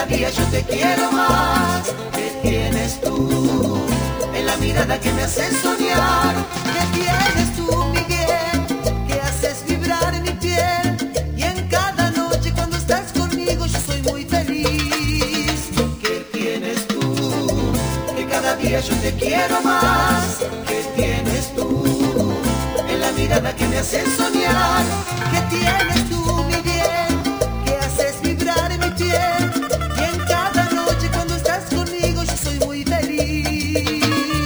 día yo te quiero más. ¿Qué tienes tú en la mirada que me hace soñar? ¿Qué tienes tú, mi bien, que haces vibrar mi piel? Y en cada noche cuando estás conmigo yo soy muy feliz. ¿Qué tienes tú que cada día yo te quiero más? ¿Qué tienes tú en la mirada que me hace soñar? ¿Qué tienes tú, mi bien, que haces vibrar mi piel? Y en cada noche cuando estás conmigo yo soy muy feliz.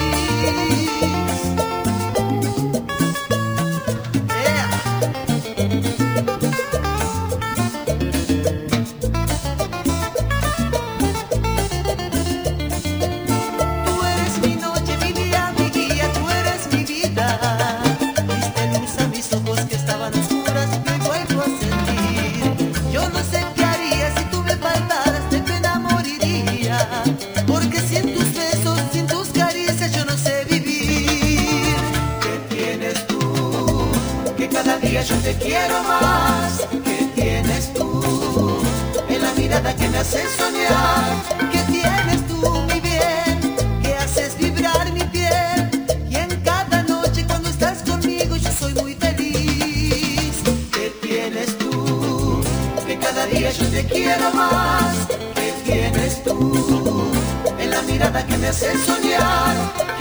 Tú eres mi noche, mi día, mi guía, tú eres mi vida. Diste luz a mis ojos que estaban oscuras y me vuelvo a sentir. Yo no sé qué haría si tú me faltaras, de pena moriría. Porque sin tus besos, sin tus caricias yo no sé vivir. ¿Qué tienes tú que cada día yo te quiero más? ¿Qué tienes tú en la mirada que me hace soñar? ¿Qué tienes tú, mi bien, que haces vibrar mi piel? Y en cada noche cuando estás conmigo yo soy muy feliz. ¿Qué tienes tú que cada día yo te quiero más? ¿Qué tienes tú en la mirada que me hace soñar?